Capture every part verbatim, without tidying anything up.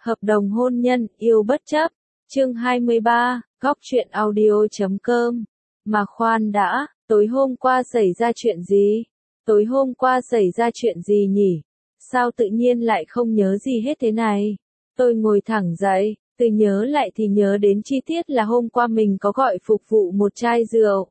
Hợp đồng hôn nhân, yêu bất chấp. Chương hai mươi ba, góc truyện audio chấm com. Mà khoan đã, tối hôm qua xảy ra chuyện gì? Tối hôm qua xảy ra chuyện gì nhỉ? Sao tự nhiên lại không nhớ gì hết thế này? Tôi ngồi thẳng dậy, từ nhớ lại thì nhớ đến chi tiết là hôm qua mình có gọi phục vụ một chai rượu.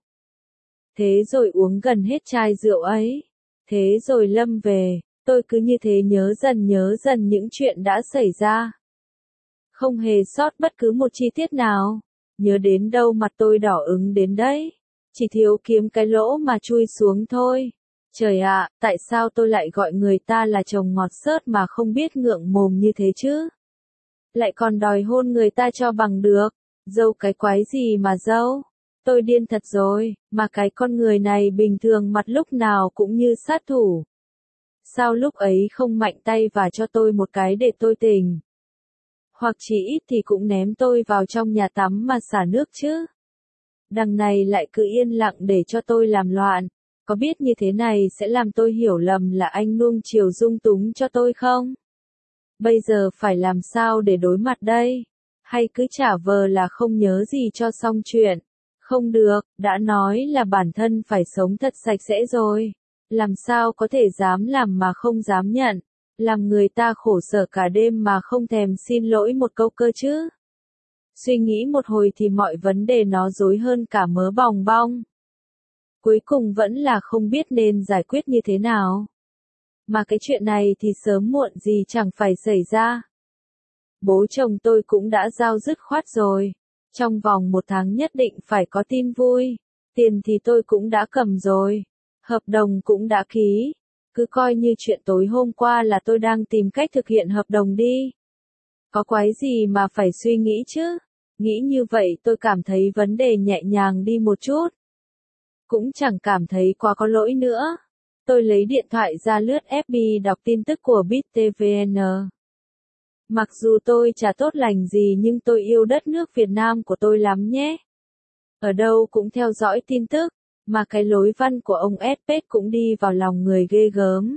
Thế rồi uống gần hết chai rượu ấy. Thế rồi Lâm về, tôi cứ như thế nhớ dần nhớ dần những chuyện đã xảy ra. Không hề sót bất cứ một chi tiết nào. Nhớ đến đâu mặt tôi đỏ ửng đến đấy. Chỉ thiếu kiếm cái lỗ mà chui xuống thôi. Trời ạ, tại sao tôi lại gọi người ta là chồng ngọt xớt mà không biết ngượng mồm như thế chứ? Lại còn đòi hôn người ta cho bằng được. Dâu cái quái gì mà dâu? Tôi điên thật rồi, mà cái con người này bình thường mặt lúc nào cũng như sát thủ. Sao lúc ấy không mạnh tay và cho tôi một cái để tôi tỉnh? Hoặc chỉ ít thì cũng ném tôi vào trong nhà tắm mà xả nước chứ. Đằng này lại cứ yên lặng để cho tôi làm loạn. Có biết như thế này sẽ làm tôi hiểu lầm là anh nuông chiều dung túng cho tôi không? Bây giờ phải làm sao để đối mặt đây? Hay cứ giả vờ là không nhớ gì cho xong chuyện? Không được, đã nói là bản thân phải sống thật sạch sẽ rồi. Làm sao có thể dám làm mà không dám nhận? Làm người ta khổ sở cả đêm mà không thèm xin lỗi một câu cơ chứ? Suy nghĩ một hồi thì mọi vấn đề nó rối hơn cả mớ bòng bong. Cuối cùng vẫn là không biết nên giải quyết như thế nào. Mà cái chuyện này thì sớm muộn gì chẳng phải xảy ra. Bố chồng tôi cũng đã giao dứt khoát rồi. Trong vòng một tháng nhất định phải có tin vui. Tiền thì tôi cũng đã cầm rồi. Hợp đồng cũng đã ký. Cứ coi như chuyện tối hôm qua là tôi đang tìm cách thực hiện hợp đồng đi. Có quái gì mà phải suy nghĩ chứ? Nghĩ như vậy tôi cảm thấy vấn đề nhẹ nhàng đi một chút. Cũng chẳng cảm thấy quá có lỗi nữa. Tôi lấy điện thoại ra lướt ép bê đọc tin tức của bê i tê vê en. Mặc dù tôi chả tốt lành gì nhưng tôi yêu đất nước Việt Nam của tôi lắm nhé. Ở đâu cũng theo dõi tin tức, mà cái lối văn của ông ét pê cũng đi vào lòng người ghê gớm.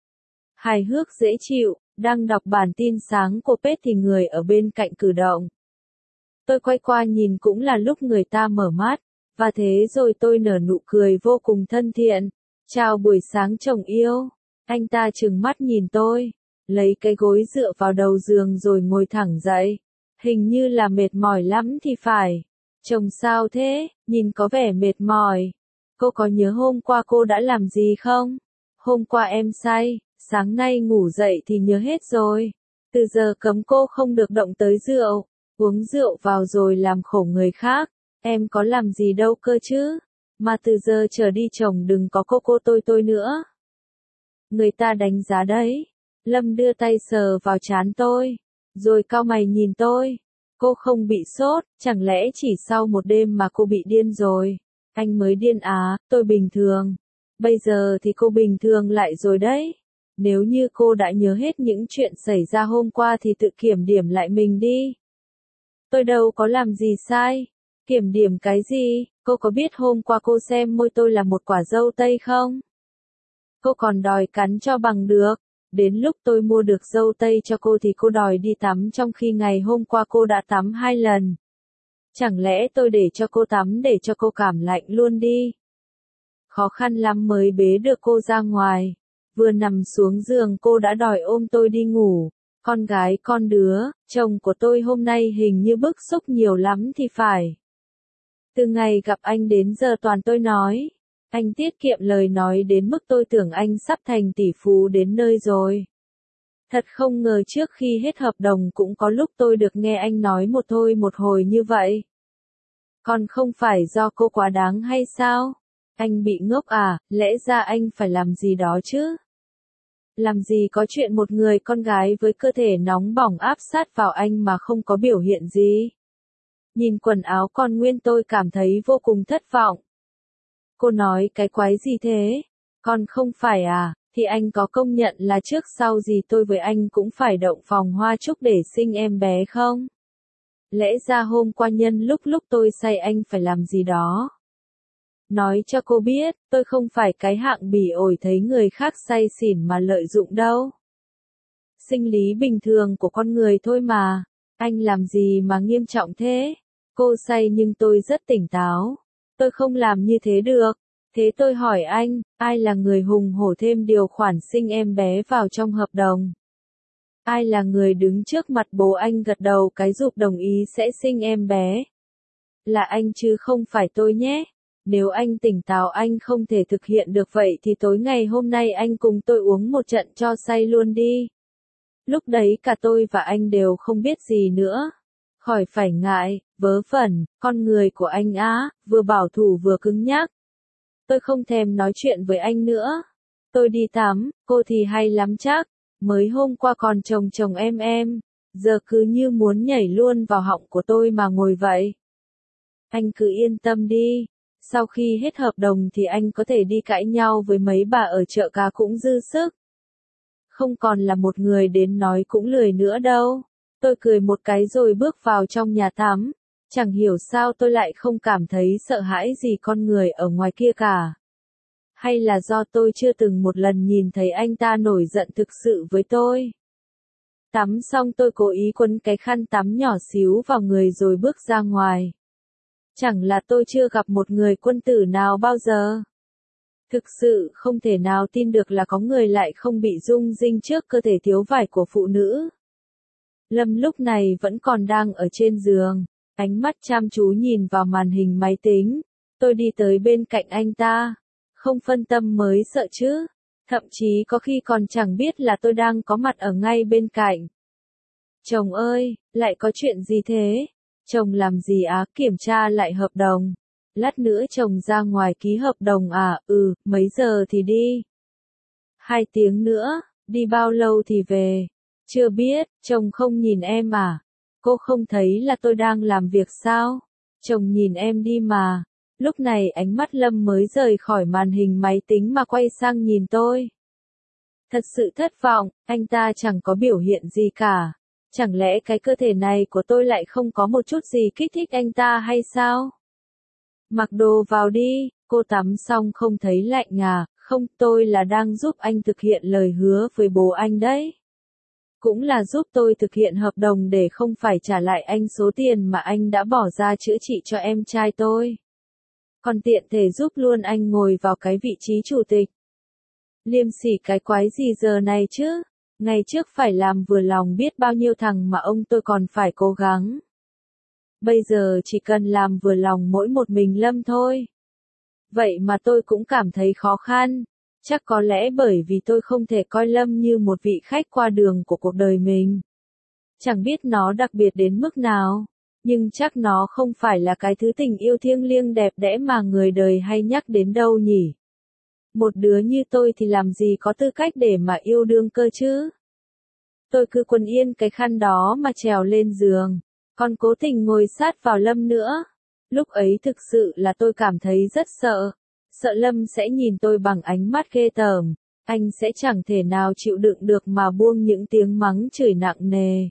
Hài hước dễ chịu, đang đọc bản tin sáng của Pết thì người ở bên cạnh cử động. Tôi quay qua nhìn cũng là lúc người ta mở mắt, và thế rồi tôi nở nụ cười vô cùng thân thiện. Chào buổi sáng chồng yêu. Anh ta trừng mắt nhìn tôi, lấy cái gối dựa vào đầu giường rồi ngồi thẳng dậy. Hình như là mệt mỏi lắm thì phải. Chồng sao thế, nhìn có vẻ mệt mỏi. Cô có nhớ hôm qua cô đã làm gì không? Hôm qua em say, sáng nay ngủ dậy thì nhớ hết rồi. Từ giờ cấm cô không được động tới rượu, uống rượu vào rồi làm khổ người khác. Em có làm gì đâu cơ chứ? Mà từ giờ trở đi chồng đừng có cô cô tôi tôi nữa. Người ta đánh giá đấy. Lâm đưa tay sờ vào trán tôi, rồi cau mày nhìn tôi. Cô không bị sốt, chẳng lẽ chỉ sau một đêm mà cô bị điên rồi? Anh mới điên à, tôi bình thường. Bây giờ thì cô bình thường lại rồi đấy. Nếu như cô đã nhớ hết những chuyện xảy ra hôm qua thì tự kiểm điểm lại mình đi. Tôi đâu có làm gì sai. Kiểm điểm cái gì? Cô có biết hôm qua cô xem môi tôi là một quả dâu tây không? Cô còn đòi cắn cho bằng được. Đến lúc tôi mua được dâu tây cho cô thì cô đòi đi tắm trong khi ngày hôm qua cô đã tắm hai lần. Chẳng lẽ tôi để cho cô tắm để cho cô cảm lạnh luôn đi? Khó khăn lắm mới bế được cô ra ngoài. Vừa nằm xuống giường cô đã đòi ôm tôi đi ngủ. Con gái con đứa, chồng của tôi hôm nay hình như bức xúc nhiều lắm thì phải. Từ ngày gặp anh đến giờ toàn tôi nói. Anh tiết kiệm lời nói đến mức tôi tưởng anh sắp thành tỷ phú đến nơi rồi. Thật không ngờ trước khi hết hợp đồng cũng có lúc tôi được nghe anh nói một thôi một hồi như vậy. Còn không phải do cô quá đáng hay sao? Anh bị ngốc à, lẽ ra anh phải làm gì đó chứ? Làm gì có chuyện một người con gái với cơ thể nóng bỏng áp sát vào anh mà không có biểu hiện gì? Nhìn quần áo con nguyên tôi cảm thấy vô cùng thất vọng. Cô nói cái quái gì thế? Còn không phải à, thì anh có công nhận là trước sau gì tôi với anh cũng phải động phòng hoa chúc để sinh em bé không? Lẽ ra hôm qua nhân lúc lúc tôi say anh phải làm gì đó. Nói cho cô biết, tôi không phải cái hạng bỉ ổi thấy người khác say xỉn mà lợi dụng đâu. sinh lý bình thường của con người thôi mà. Anh làm gì mà nghiêm trọng thế? Cô say nhưng tôi rất tỉnh táo. Tôi không làm như thế được. Thế tôi hỏi anh, ai là người hùng hổ thêm điều khoản sinh em bé vào trong hợp đồng? Ai là người đứng trước mặt bố anh gật đầu cái rụp đồng ý sẽ sinh em bé? Là anh chứ không phải tôi nhé. Nếu anh tỉnh táo anh không thể thực hiện được vậy thì tối ngày hôm nay anh cùng tôi uống một trận cho say luôn đi. Lúc đấy cả tôi và anh đều không biết gì nữa. Khỏi phải ngại, vớ vẩn, con người của anh á, vừa bảo thủ vừa cứng nhắc. Tôi không thèm nói chuyện với anh nữa. Tôi đi tắm, cô thì hay lắm chắc. Mới hôm qua còn chồng chồng em em, giờ cứ như muốn nhảy luôn vào họng của tôi mà ngồi vậy. Anh cứ yên tâm đi. Sau khi hết hợp đồng thì anh có thể đi cãi nhau với mấy bà ở chợ cá cũng dư sức. Không còn là một người đến nói cũng lười nữa đâu. Tôi cười một cái rồi bước vào trong nhà tắm. Chẳng hiểu sao tôi lại không cảm thấy sợ hãi gì con người ở ngoài kia cả. Hay là do tôi chưa từng một lần nhìn thấy anh ta nổi giận thực sự với tôi. Tắm xong tôi cố ý quấn cái khăn tắm nhỏ xíu vào người rồi bước ra ngoài. Chẳng là tôi chưa gặp một người quân tử nào bao giờ. Thực sự không thể nào tin được là có người lại không bị rung rinh trước cơ thể thiếu vải của phụ nữ. Lâm lúc này vẫn còn đang ở trên giường, ánh mắt chăm chú nhìn vào màn hình máy tính. Tôi đi tới bên cạnh anh ta. Không phân tâm mới sợ chứ. Thậm chí có khi còn chẳng biết là tôi đang có mặt ở ngay bên cạnh. Chồng ơi, lại có chuyện gì thế? Chồng làm gì á? Kiểm tra lại hợp đồng. Lát nữa chồng ra ngoài ký hợp đồng à? Ừ, mấy giờ thì đi? Hai tiếng nữa, đi bao lâu thì về? Chưa biết, chồng không nhìn em à? Cô không thấy là tôi đang làm việc sao? Chồng nhìn em đi mà. Lúc này ánh mắt Lâm mới rời khỏi màn hình máy tính mà quay sang nhìn tôi. Thật sự thất vọng, anh ta chẳng có biểu hiện gì cả. Chẳng lẽ cái cơ thể này của tôi lại không có một chút gì kích thích anh ta hay sao? Mặc đồ vào đi, cô tắm xong không thấy lạnh à? Không, tôi là đang giúp anh thực hiện lời hứa với bố anh đấy. Cũng là giúp tôi thực hiện hợp đồng để không phải trả lại anh số tiền mà anh đã bỏ ra chữa trị cho em trai tôi. Còn tiện thể giúp luôn anh ngồi vào cái vị trí chủ tịch. Liêm sỉ cái quái gì giờ này chứ? Ngày trước phải làm vừa lòng biết bao nhiêu thằng mà ông tôi còn phải cố gắng. Bây giờ chỉ cần làm vừa lòng mỗi một mình Lâm thôi. Vậy mà tôi cũng cảm thấy khó khăn. Chắc có lẽ bởi vì tôi không thể coi Lâm như một vị khách qua đường của cuộc đời mình. Chẳng biết nó đặc biệt đến mức nào. Nhưng chắc nó không phải là cái thứ tình yêu thiêng liêng đẹp đẽ mà người đời hay nhắc đến đâu nhỉ. Một đứa như tôi thì làm gì có tư cách để mà yêu đương cơ chứ. Tôi cứ quấn yên cái khăn đó mà trèo lên giường, còn cố tình ngồi sát vào Lâm nữa. Lúc ấy thực sự là tôi cảm thấy rất sợ. Sợ Lâm sẽ nhìn tôi bằng ánh mắt ghê tởm. Anh sẽ chẳng thể nào chịu đựng được mà buông những tiếng mắng chửi nặng nề.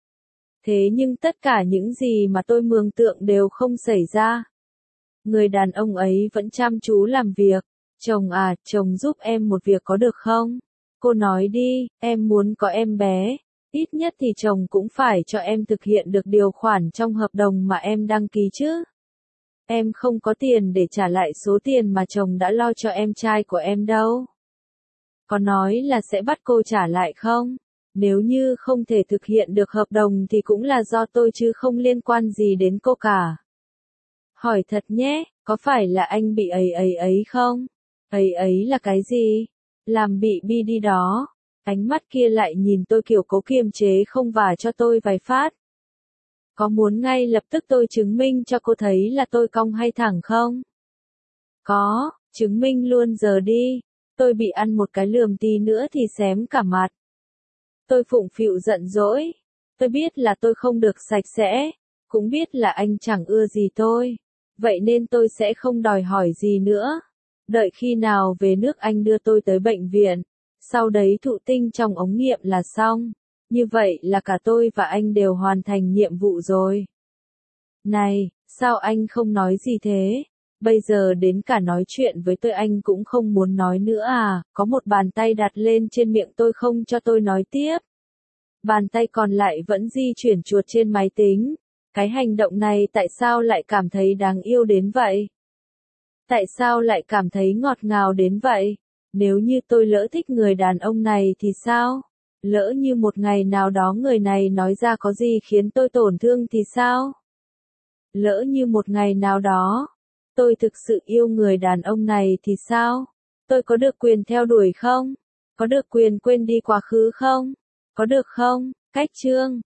Thế nhưng tất cả những gì mà tôi mường tượng đều không xảy ra. Người đàn ông ấy vẫn chăm chú làm việc. Chồng à, chồng giúp em một việc có được không? Cô nói đi, em muốn có em bé. Ít nhất thì chồng cũng phải cho em thực hiện được điều khoản trong hợp đồng mà em đăng ký chứ. Em không có tiền để trả lại số tiền mà chồng đã lo cho em trai của em đâu. Có nói là sẽ bắt cô trả lại không? Nếu như không thể thực hiện được hợp đồng thì cũng là do tôi chứ không liên quan gì đến cô cả. Hỏi thật nhé, có phải là anh bị ấy ấy ấy không? Ấy ấy là cái gì? Làm bị bi đi đó. Ánh mắt kia lại nhìn tôi kiểu cố kiềm chế không vả cho tôi vài phát. Có muốn ngay lập tức tôi chứng minh cho cô thấy là tôi cong hay thẳng không? Có, chứng minh luôn giờ đi. Tôi bị ăn một cái lườm tí nữa thì xém cả mặt. Tôi phụng phịu giận dỗi. Tôi biết là tôi không được sạch sẽ. Cũng biết là anh chẳng ưa gì tôi. Vậy nên tôi sẽ không đòi hỏi gì nữa. Đợi khi nào về nước anh đưa tôi tới bệnh viện. Sau đấy thụ tinh trong ống nghiệm là xong. Như vậy là cả tôi và anh đều hoàn thành nhiệm vụ rồi. Này, sao anh không nói gì thế? Bây giờ đến cả nói chuyện với tôi anh cũng không muốn nói nữa à? Có một bàn tay đặt lên trên miệng tôi không cho tôi nói tiếp. Bàn tay còn lại vẫn di chuyển chuột trên máy tính. Cái hành động này tại sao lại cảm thấy đáng yêu đến vậy? Tại sao lại cảm thấy ngọt ngào đến vậy? Nếu như tôi lỡ thích người đàn ông này thì sao? Lỡ như một ngày nào đó người này nói ra có gì khiến tôi tổn thương thì sao? Lỡ như một ngày nào đó, tôi thực sự yêu người đàn ông này thì sao? Tôi có được quyền theo đuổi không? Có được quyền quên đi quá khứ không? Có được không? Cách chương